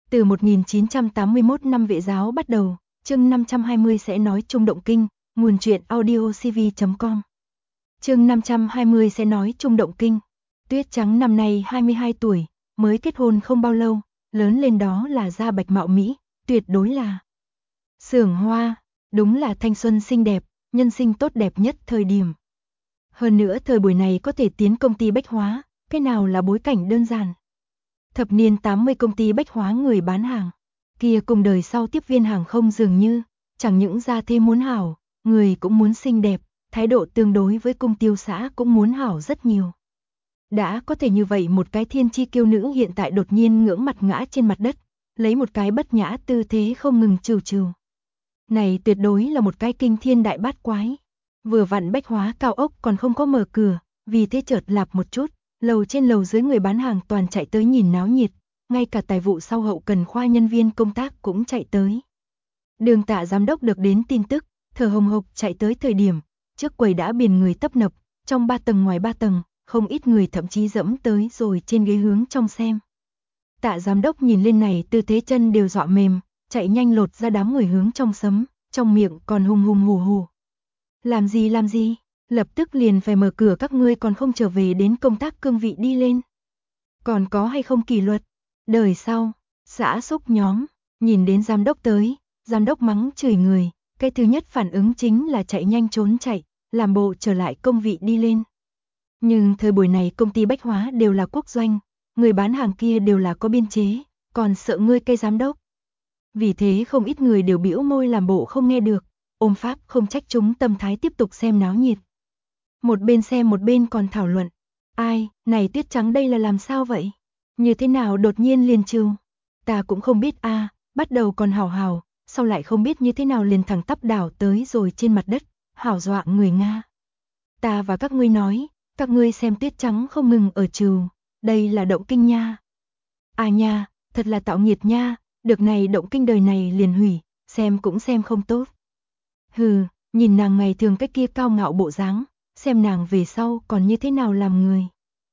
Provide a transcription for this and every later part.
Từ 1981 năm Vệ giáo bắt đầu, chương 520 sẽ nói chung động kinh, nguồn truyện audiocv.com. Chương 520 sẽ nói chung động kinh. Tuyết Trắng năm nay 22 tuổi, mới kết hôn không bao lâu, lớn lên đó là da bạch mạo mỹ, tuyệt đối là xưởng hoa, đúng là thanh xuân xinh đẹp, nhân sinh tốt đẹp nhất thời điểm. Hơn nữa thời buổi này có thể tiến công ty bách hóa, cái nào là bối cảnh đơn giản. Thập niên 80 công ty bách hóa người bán hàng, kia cùng đời sau tiếp viên hàng không dường như, chẳng những gia thế muốn hảo, người cũng muốn xinh đẹp, thái độ tương đối với cung tiêu xã cũng muốn hảo rất nhiều. Đã có thể như vậy một cái thiên chi kiêu nữ hiện tại đột nhiên ngưỡng mặt ngã trên mặt đất, lấy một cái bất nhã tư thế không ngừng trừu trừu. Này tuyệt đối là một cái kinh thiên đại bát quái. Vừa vặn bách hóa cao ốc còn không có mở cửa, vì thế chợt lạp một chút, lầu trên lầu dưới người bán hàng toàn chạy tới nhìn náo nhiệt, ngay cả tài vụ sau hậu cần khoa nhân viên công tác cũng chạy tới. Đường Tạ giám đốc được đến tin tức, thở hồng hộc chạy tới thời điểm, trước quầy đã biển người tấp nập, trong 3 tầng ngoài 3 tầng, không ít người thậm chí dẫm tới rồi trên ghế hướng trong xem. Tạ giám đốc nhìn lên này tư thế chân đều dọa mềm, chạy nhanh lột ra đám người hướng trong sấm, trong miệng còn hùng hùng hù hù. Làm gì, lập tức liền phải mở cửa, các ngươi còn không trở về đến công tác cương vị đi lên. Còn có hay không kỷ luật? Đời sau, xã xúc nhóm, nhìn đến giám đốc tới, giám đốc mắng chửi người, cái thứ nhất phản ứng chính là chạy nhanh trốn chạy, làm bộ trở lại công vị đi lên. Nhưng thời buổi này công ty bách hóa đều là quốc doanh, người bán hàng kia đều là có biên chế, còn sợ ngươi cây giám đốc. Vì thế không ít người đều bĩu môi làm bộ không nghe được, ôm pháp không trách chúng tâm thái tiếp tục xem náo nhiệt. Một bên xem một bên còn thảo luận, ai, này Tuyết Trắng đây là làm sao vậy? Như thế nào đột nhiên liền trừ? Ta cũng không biết a, bắt đầu còn hào hào, sau lại không biết như thế nào liền thẳng tắp đảo tới rồi trên mặt đất, hảo dọa người Nga. Ta và các ngươi nói, các ngươi xem Tuyết Trắng không ngừng ở trừ, đây là động kinh nha. À nha, thật là tạo nghiệt nha, được này động kinh đời này liền hủy, xem cũng xem không tốt. Hừ, nhìn nàng ngày thường cái kia cao ngạo bộ dáng, xem nàng về sau còn như thế nào làm người.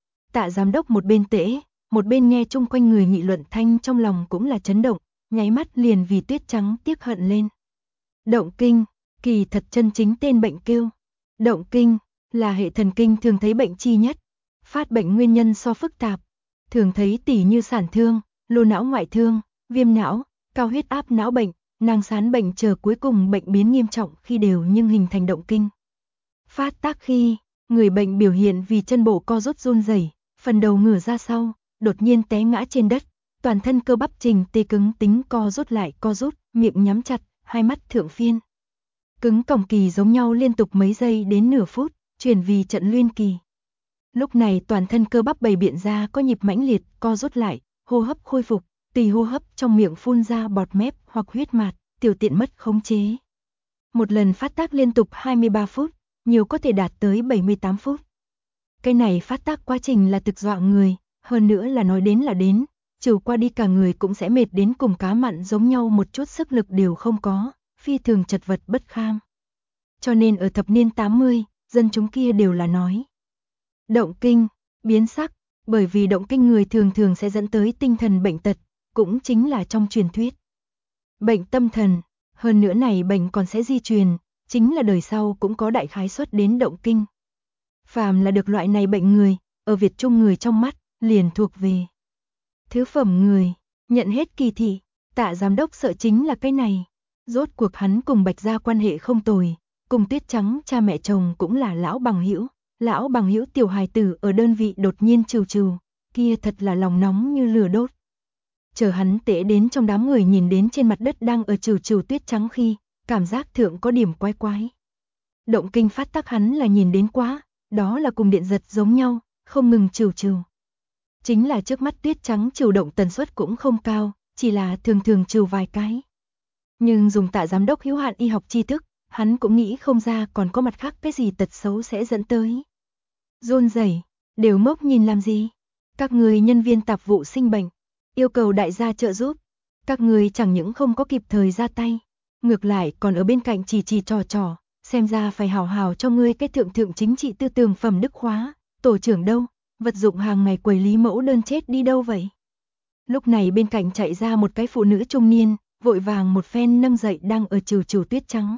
Tạ giám đốc một bên tễ, một bên nghe chung quanh người nghị luận thanh trong lòng cũng là chấn động, nháy mắt liền vì Tuyết Trắng tiếc hận lên. Động kinh, kỳ thật chân chính tên bệnh kêu. Động kinh, là hệ thần kinh thường thấy bệnh chi nhất. Phát bệnh nguyên nhân so phức tạp, thường thấy tỉ như sản thương, lô não ngoại thương, viêm não, cao huyết áp não bệnh, nang sán bệnh chờ cuối cùng bệnh biến nghiêm trọng khi đều nhưng hình thành động kinh. Phát tác khi, người bệnh biểu hiện vì chân bộ co rút run rẩy, phần đầu ngửa ra sau, đột nhiên té ngã trên đất, toàn thân cơ bắp trình tê cứng tính co rút lại co rút, miệng nhắm chặt, hai mắt thượng phiên. Cứng còng kỳ giống nhau liên tục mấy giây đến nửa phút, chuyển vì trận luyên kỳ. Lúc này toàn thân cơ bắp bày biện ra có nhịp mãnh liệt, co rút lại, hô hấp khôi phục, tùy hô hấp trong miệng phun ra bọt mép hoặc huyết mạt, tiểu tiện mất khống chế. Một lần phát tác liên tục 23 phút, nhiều có thể đạt tới 78 phút. Cái này phát tác quá trình là thực dọa người, hơn nữa là nói đến là đến, trừ qua đi cả người cũng sẽ mệt đến cùng cá mặn giống nhau, một chút sức lực đều không có, phi thường chật vật bất kham. Cho nên ở thập niên 80, dân chúng kia đều là nói động kinh, biến sắc, bởi vì động kinh người thường thường sẽ dẫn tới tinh thần bệnh tật, cũng chính là trong truyền thuyết bệnh tâm thần, hơn nữa này bệnh còn sẽ di truyền, chính là đời sau cũng có đại khái suất đến động kinh. Phàm là được loại này bệnh người, ở Việt Trung người trong mắt, liền thuộc về thứ phẩm người, nhận hết kỳ thị. Tạ giám đốc sợ chính là cái này. Rốt cuộc hắn cùng Bạch gia quan hệ không tồi, cùng Tuyết Trắng cha mẹ chồng cũng là lão bằng hữu. Lão bằng hữu tiểu hài tử ở đơn vị đột nhiên trừ trừ, kia thật là lòng nóng như lửa đốt. Chờ hắn tễ đến trong đám người nhìn đến trên mặt đất đang ở trừ trừ Tuyết Trắng khi, cảm giác thượng có điểm quái quái. Động kinh phát tác hắn là nhìn đến quá, đó là cùng điện giật giống nhau, không ngừng trừ trừ. Chính là trước mắt Tuyết Trắng trừ động tần suất cũng không cao, chỉ là thường thường trừ vài cái. Nhưng dùng Tạ giám đốc hữu hạn y học tri thức, hắn cũng nghĩ không ra còn có mặt khác cái gì tật xấu sẽ dẫn tới. Run rẩy, đều ngốc nhìn làm gì? Các người nhân viên tạp vụ sinh bệnh, yêu cầu đại gia trợ giúp. Các người chẳng những không có kịp thời ra tay, ngược lại còn ở bên cạnh chỉ trò, xem ra phải hào hào cho ngươi cái thượng chính trị tư tưởng phẩm đức khóa. Tổ trưởng đâu? Vật dụng hàng ngày quầy lý mẫu đơn chết đi đâu vậy? Lúc này bên cạnh chạy ra một cái phụ nữ trung niên, vội vàng một phen nâng dậy đang ở chìu chìu tuyết trắng.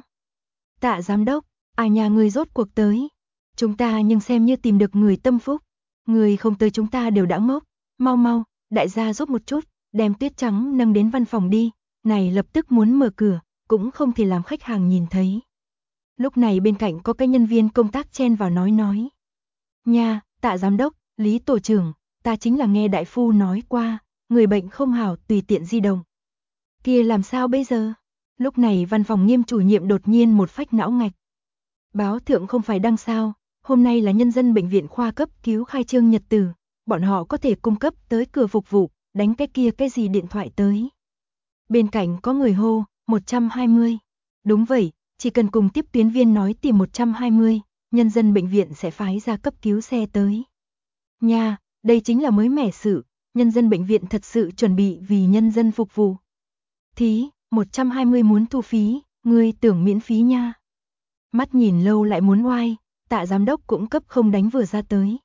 Tạ giám đốc, nhà người rốt cuộc tới. Chúng ta nhưng xem như tìm được người tâm phúc. Người không tới chúng ta đều đã ngốc. Mau mau, đại gia giúp một chút, đem tuyết trắng nâng đến văn phòng đi. Này lập tức muốn mở cửa, cũng không thể làm khách hàng nhìn thấy. Lúc này bên cạnh có cái nhân viên công tác chen vào nói. Nha, Tạ giám đốc, Lý tổ trưởng, ta chính là nghe đại phu nói qua, người bệnh không hảo tùy tiện di động. Kia làm sao bây giờ? Lúc này văn phòng Nghiêm chủ nhiệm đột nhiên một phách não ngạch. Báo thượng không phải đăng sao, hôm nay là nhân dân bệnh viện khoa cấp cứu khai trương nhật tử, bọn họ có thể cung cấp tới cửa phục vụ, đánh cái kia cái gì điện thoại tới. Bên cạnh có người hô, 120. Đúng vậy, chỉ cần cùng tiếp tuyến viên nói tìm 120, nhân dân bệnh viện sẽ phái ra cấp cứu xe tới. Nha, đây chính là mới mẻ sự, nhân dân bệnh viện thật sự chuẩn bị vì nhân dân phục vụ. Thí, 120 muốn thu phí, ngươi tưởng miễn phí nha. Mắt nhìn lâu lại muốn oai, Tạ giám đốc cũng cấp không đánh vừa ra tới.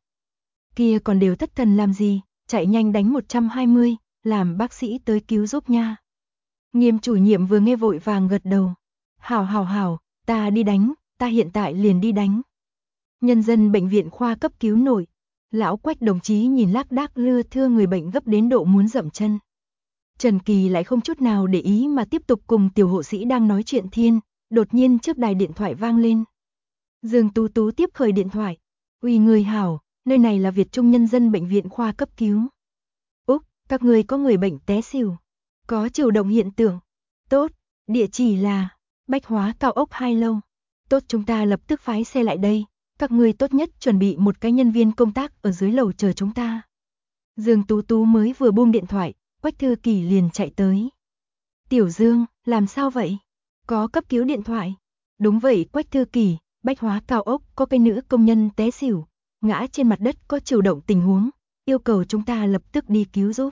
Kia còn đều thất thần làm gì, chạy nhanh đánh 120, làm bác sĩ tới cứu giúp nha. Nghiêm chủ nhiệm vừa nghe vội vàng gật đầu. Hảo, ta đi đánh, ta hiện tại liền đi đánh. Nhân dân bệnh viện khoa cấp cứu nổi. Lão Quách đồng chí nhìn lác đác lưa thưa người bệnh gấp đến độ muốn dậm chân. Trần Kỳ lại không chút nào để ý mà tiếp tục cùng tiểu hộ sĩ đang nói chuyện thiên, đột nhiên trước đài điện thoại vang lên. Dương Tú Tú tiếp khởi điện thoại. Uy người hảo, nơi này là Việt Trung nhân dân bệnh viện khoa cấp cứu. Úc, các người có người bệnh té xỉu. Có triều động hiện tượng. Tốt, địa chỉ là Bách Hóa cao ốc 2 lâu. Tốt, chúng ta lập tức phái xe lại đây. Các người tốt nhất chuẩn bị một cái nhân viên công tác ở dưới lầu chờ chúng ta. Dương Tú Tú mới vừa buông điện thoại, Quách Thư Kỳ liền chạy tới. Tiểu Dương, làm sao vậy? Có cấp cứu điện thoại. Đúng vậy Quách Thư Kỳ, Bách Hóa cao ốc có cái nữ công nhân té xỉu, ngã trên mặt đất có chiều động tình huống, yêu cầu chúng ta lập tức đi cứu giúp.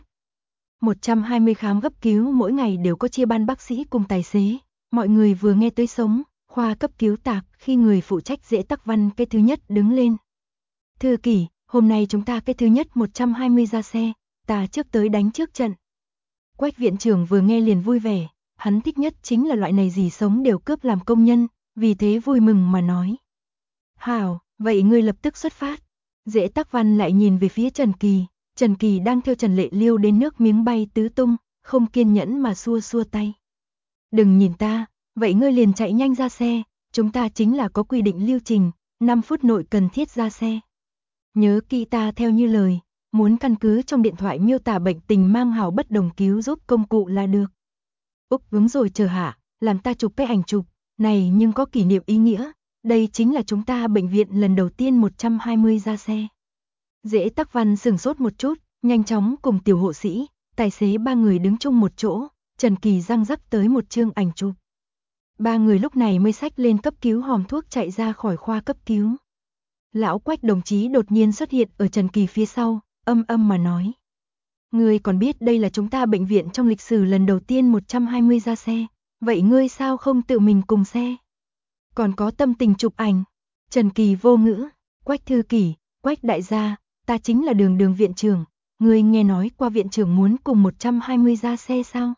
120 khám cấp cứu mỗi ngày đều có chia ban bác sĩ cùng tài xế, mọi người vừa nghe tới sống, khoa cấp cứu tạc khi người phụ trách Dễ Tắc Văn cái thứ nhất đứng lên. Thư Kỳ, hôm nay chúng ta cái thứ nhất 120 ra xe, ta trước tới đánh trước trận. Quách viện trưởng vừa nghe liền vui vẻ, hắn thích nhất chính là loại này gì sống đều cướp làm công nhân, vì thế vui mừng mà nói. Hảo, vậy ngươi lập tức xuất phát. Dễ Tắc Văn lại nhìn về phía Trần Kỳ đang theo Trần Lệ Liêu đến nước miếng bay tứ tung, không kiên nhẫn mà xua xua tay. Đừng nhìn ta, vậy ngươi liền chạy nhanh ra xe, chúng ta chính là có quy định lưu trình, 5 phút nội cần thiết ra xe. Nhớ kỹ ta theo như lời, muốn căn cứ trong điện thoại miêu tả bệnh tình mang hào bất đồng cứu giúp công cụ là được. Úc đúng rồi chờ hạ, làm ta chụp cái ảnh chụp, này nhưng có kỷ niệm ý nghĩa, đây chính là chúng ta bệnh viện lần đầu tiên 120 ra xe. Dễ Tắc Văn sửng sốt một chút, nhanh chóng cùng tiểu hộ sĩ, tài xế ba người đứng chung một chỗ, Trần Kỳ răng rắc tới một chương ảnh chụp. Ba người lúc này mới xách lên cấp cứu hòm thuốc chạy ra khỏi khoa cấp cứu. Lão Quách đồng chí đột nhiên xuất hiện ở Trần Kỳ phía sau, âm mà nói. Ngươi còn biết đây là chúng ta bệnh viện trong lịch sử lần đầu tiên 120 ra xe, vậy ngươi sao không tự mình cùng xe? Còn có tâm tình chụp ảnh. Trần Kỳ vô ngữ, Quách Thư Kỳ, Quách đại gia, ta chính là đường viện trưởng, ngươi nghe nói qua viện trưởng muốn cùng 120 ra xe sao?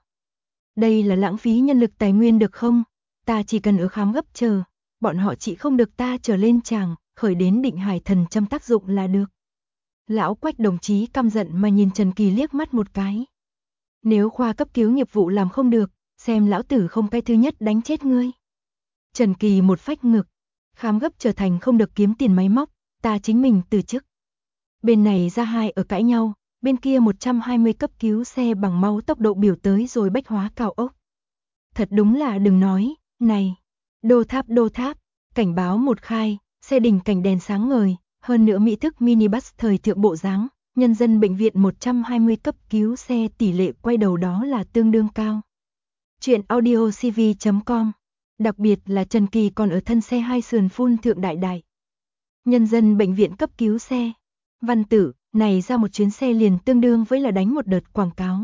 Đây là lãng phí nhân lực tài nguyên được không? Ta chỉ cần ở khám gấp chờ, bọn họ chỉ không được ta trở lên tràng, khởi đến định hải thần châm tác dụng là được. Lão Quách đồng chí căm giận mà nhìn Trần Kỳ liếc mắt một cái. Nếu khoa cấp cứu nghiệp vụ làm không được, xem lão tử không cái thứ nhất đánh chết ngươi. Trần Kỳ một phách ngực, khám gấp trở thành không được kiếm tiền máy móc, ta chính mình từ chức. Bên này ra hai ở cãi nhau, bên kia 120 cấp cứu xe bằng máu tốc độ biểu tới rồi Bách Hóa cao ốc. Thật đúng là đừng nói, này, đô tháp, cảnh báo một khai, xe đình cảnh đèn sáng ngời, hơn nữa mỹ thức minibus thời thượng bộ dáng, nhân dân bệnh viện 120 cấp cứu xe tỷ lệ quay đầu đó là tương đương cao. Chuyện audiocv.com, đặc biệt là Trần Kỳ còn ở thân xe hai sườn phun thượng đại. Nhân dân bệnh viện cấp cứu xe. Văn tử, này ra một chuyến xe liền tương đương với là đánh một đợt quảng cáo.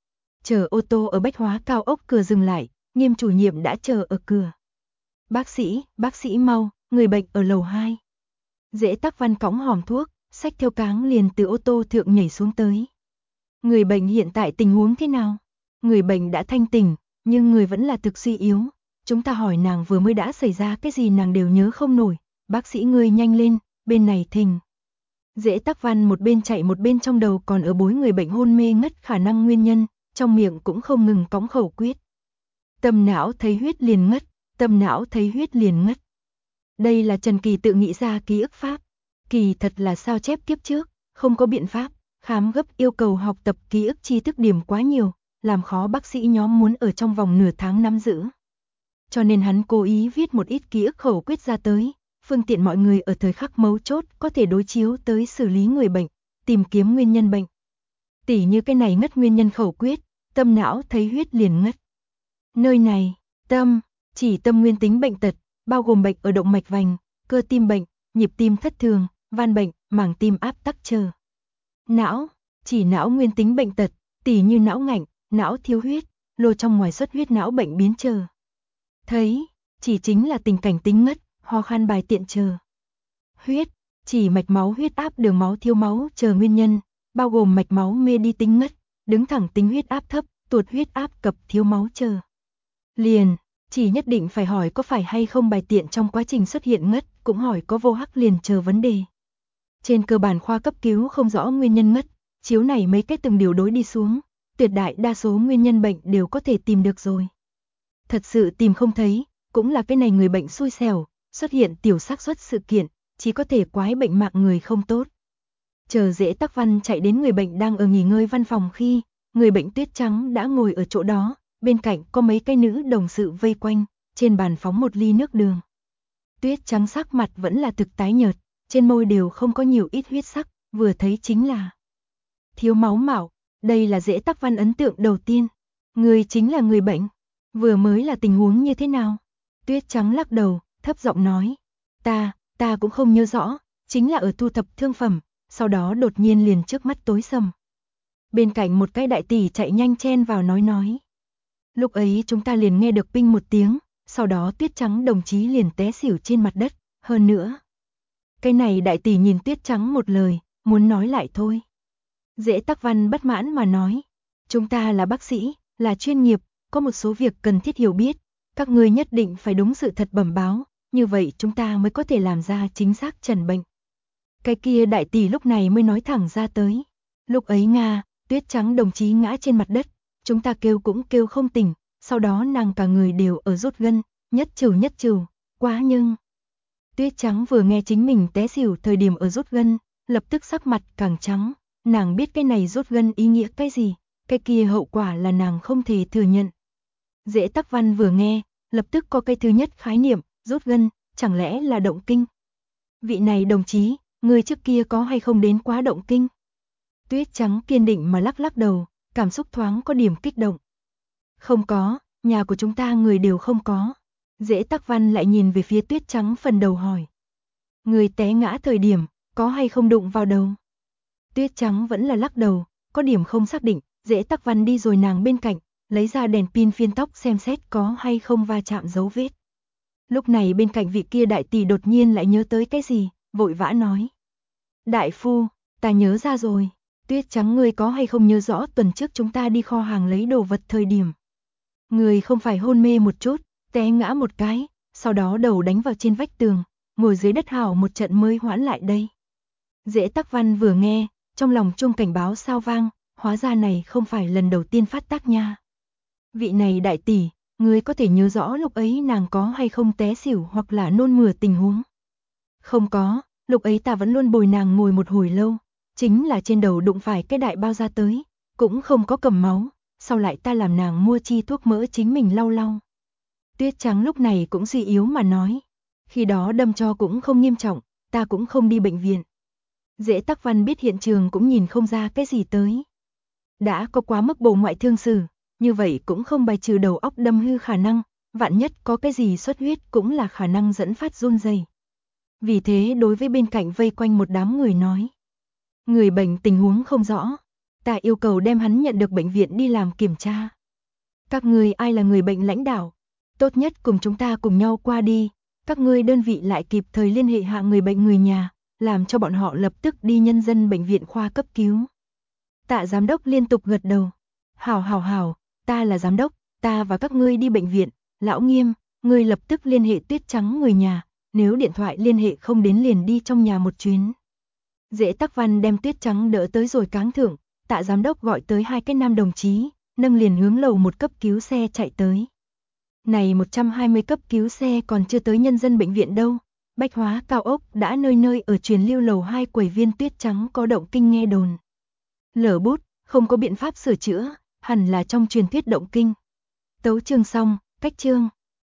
Chờ ô tô ở Bách Hóa cao ốc cửa dừng lại, Nghiêm chủ nhiệm đã chờ ở cửa. Bác sĩ mau, người bệnh ở lầu 2. Dễ Tắc Văn cõng hòm thuốc, xách theo cáng liền từ ô tô thượng nhảy xuống tới. Người bệnh hiện tại tình huống thế nào? Người bệnh đã thanh tỉnh, nhưng người vẫn là thực suy yếu. Chúng ta hỏi nàng vừa mới đã xảy ra cái gì nàng đều nhớ không nổi. Bác sĩ ngươi nhanh lên, bên này thình. Dễ Tắc Văn một bên chạy một bên trong đầu còn ở bối người bệnh hôn mê ngất khả năng nguyên nhân, trong miệng cũng không ngừng cõng khẩu quyết. Tâm não thấy huyết liền ngất, tâm não thấy huyết liền ngất. Đây là Trần Kỳ tự nghĩ ra ký ức pháp. Kỳ thật là sao chép kiếp trước, không có biện pháp, khám gấp yêu cầu học tập ký ức tri thức điểm quá nhiều, làm khó bác sĩ nhóm muốn ở trong vòng nửa tháng nắm giữ. Cho nên hắn cố ý viết một ít ký ức khẩu quyết ra tới, phương tiện mọi người ở thời khắc mấu chốt có thể đối chiếu tới xử lý người bệnh, tìm kiếm nguyên nhân bệnh. Tỉ như cái này ngất nguyên nhân khẩu quyết, tâm não thấy huyết liền ngất. Nơi này, tâm, chỉ tâm nguyên tính bệnh tật, bao gồm bệnh ở động mạch vành, cơ tim bệnh, nhịp tim thất thường, van bệnh, màng tim áp tắc chờ. Não, chỉ não nguyên tính bệnh tật, tỉ như não ngạnh, não thiếu huyết, lô trong ngoài xuất huyết não bệnh biến chờ. Thấy, chỉ chính là tình cảnh tính ngất, ho khan bài tiện chờ. Huyết, chỉ mạch máu huyết áp đường máu thiếu máu chờ nguyên nhân, bao gồm mạch máu mê đi tính ngất, đứng thẳng tính huyết áp thấp, tuột huyết áp cập thiếu máu chờ. Liền, chỉ nhất định phải hỏi có phải hay không bài tiện trong quá trình xuất hiện ngất, cũng hỏi có vô hắc liền chờ vấn đề. Trên cơ bản khoa cấp cứu không rõ nguyên nhân ngất, chiếu này mấy cách từng điều đối đi xuống, tuyệt đại đa số nguyên nhân bệnh đều có thể tìm được rồi. Thật sự tìm không thấy, cũng là cái này người bệnh xui xẻo, xuất hiện tiểu xác suất sự kiện, chỉ có thể quái bệnh mạng người không tốt. Chờ Dễ Tắc Văn chạy đến người bệnh đang ở nghỉ ngơi văn phòng khi, người bệnh tuyết trắng đã ngồi ở chỗ đó, bên cạnh có mấy cái nữ đồng sự vây quanh, trên bàn phóng một ly nước đường. Tuyết trắng sắc mặt vẫn là thực tái nhợt, trên môi đều không có nhiều ít huyết sắc, vừa thấy chính là thiếu máu mạo, đây là Dễ Tắc Văn ấn tượng đầu tiên. Người chính là người bệnh, vừa mới là tình huống như thế nào? Tuyết trắng lắc đầu, thấp giọng nói, ta cũng không nhớ rõ, chính là ở thu thập thương phẩm, sau đó đột nhiên liền trước mắt tối sầm. Bên cạnh một cái đại tỷ chạy nhanh chen vào nói. Lúc ấy chúng ta liền nghe được pinh một tiếng, sau đó Tuyết trắng đồng chí liền té xỉu trên mặt đất, hơn nữa. Cái này đại tỷ nhìn Tuyết trắng một lời, muốn nói lại thôi. Dễ Tắc Văn bất mãn mà nói, chúng ta là bác sĩ, là chuyên nghiệp, có một số việc cần thiết hiểu biết, các ngươi nhất định phải đúng sự thật bẩm báo, như vậy chúng ta mới có thể làm ra chính xác chẩn bệnh. Cái kia đại tỷ lúc này mới nói thẳng ra tới. Lúc ấy Tuyết trắng đồng chí ngã trên mặt đất, chúng ta kêu cũng kêu không tỉnh, sau đó nàng cả người đều ở rút gân, nhất trừ, quá nhưng. Tuyết trắng vừa nghe chính mình té xỉu thời điểm ở rút gân, lập tức sắc mặt càng trắng, nàng biết cái này rút gân ý nghĩa cái gì, cái kia hậu quả là nàng không thể thừa nhận. Dễ Tắc Văn vừa nghe, lập tức có cái thứ nhất khái niệm, rút gân, chẳng lẽ là động kinh. Vị này đồng chí, người trước kia có hay không đến quá động kinh? Tuyết trắng kiên định mà lắc đầu, cảm xúc thoáng có điểm kích động. Không có, nhà của chúng ta người đều không có. Dễ Tắc Văn lại nhìn về phía Tuyết trắng phần đầu hỏi. Người té ngã thời điểm, có hay không đụng vào đầu? Tuyết trắng vẫn là lắc đầu, có điểm không xác định, Dễ Tắc Văn đi rồi nàng bên cạnh, lấy ra đèn pin phiên tóc xem xét có hay không va chạm dấu vết. Lúc này bên cạnh vị kia đại tỷ đột nhiên lại nhớ tới cái gì, vội vã nói. Đại phu, ta nhớ ra rồi, Tuyết trắng ngươi có hay không nhớ rõ tuần trước chúng ta đi kho hàng lấy đồ vật thời điểm. Người không phải hôn mê một chút, té ngã một cái, sau đó đầu đánh vào trên vách tường, ngồi dưới đất hào một trận mới hoãn lại đây. Dễ Tắc Văn vừa nghe, trong lòng chuông cảnh báo sao vang, hóa ra này không phải lần đầu tiên phát tác nha. Vị này đại tỷ, ngươi có thể nhớ rõ lúc ấy nàng có hay không té xỉu hoặc là nôn mửa tình huống? Không có, lúc ấy ta vẫn luôn bồi nàng ngồi một hồi lâu, chính là trên đầu đụng phải cái đại bao ra tới, cũng không có cầm máu, sau lại ta làm nàng mua chi thuốc mỡ chính mình lau. Tuyết trắng lúc này cũng suy yếu mà nói, khi đó đâm cho cũng không nghiêm trọng, ta cũng không đi bệnh viện. Dễ Tắc Văn biết hiện trường cũng nhìn không ra cái gì tới. Đã có quá mức bổ ngoại thương sử, như vậy cũng không bài trừ đầu óc đâm hư khả năng, vạn nhất có cái gì xuất huyết cũng là khả năng dẫn phát run rẩy. Vì thế đối với bên cạnh vây quanh một đám người nói. Người bệnh tình huống không rõ, ta yêu cầu đem hắn nhận được bệnh viện đi làm kiểm tra. Các ngươi ai là người bệnh lãnh đạo, tốt nhất cùng chúng ta cùng nhau qua đi, các ngươi đơn vị lại kịp thời liên hệ hạ người bệnh người nhà, làm cho bọn họ lập tức đi nhân dân bệnh viện khoa cấp cứu. Tạ giám đốc liên tục gật đầu. Hảo, ta là giám đốc, ta và các ngươi đi bệnh viện. Lão Nghiêm, ngươi lập tức liên hệ Tuyết Trắng người nhà, nếu điện thoại liên hệ không đến liền đi trong nhà một chuyến. Dễ Tắc Văn đem Tuyết Trắng đỡ tới rồi cáng thượng, Tạ giám đốc gọi tới 2 cái nam đồng chí, nâng liền hướng lầu 1 cấp cứu xe chạy tới. Này 120 cấp cứu xe còn chưa tới nhân dân bệnh viện đâu. Bách Hóa cao ốc đã nơi nơi ở truyền lưu lầu 2 quầy viên Tuyết Trắng có động kinh nghe đồn. Lở bút, không có biện pháp sửa chữa, hẳn là trong truyền thuyết động kinh. Tấu chương xong, cách chương.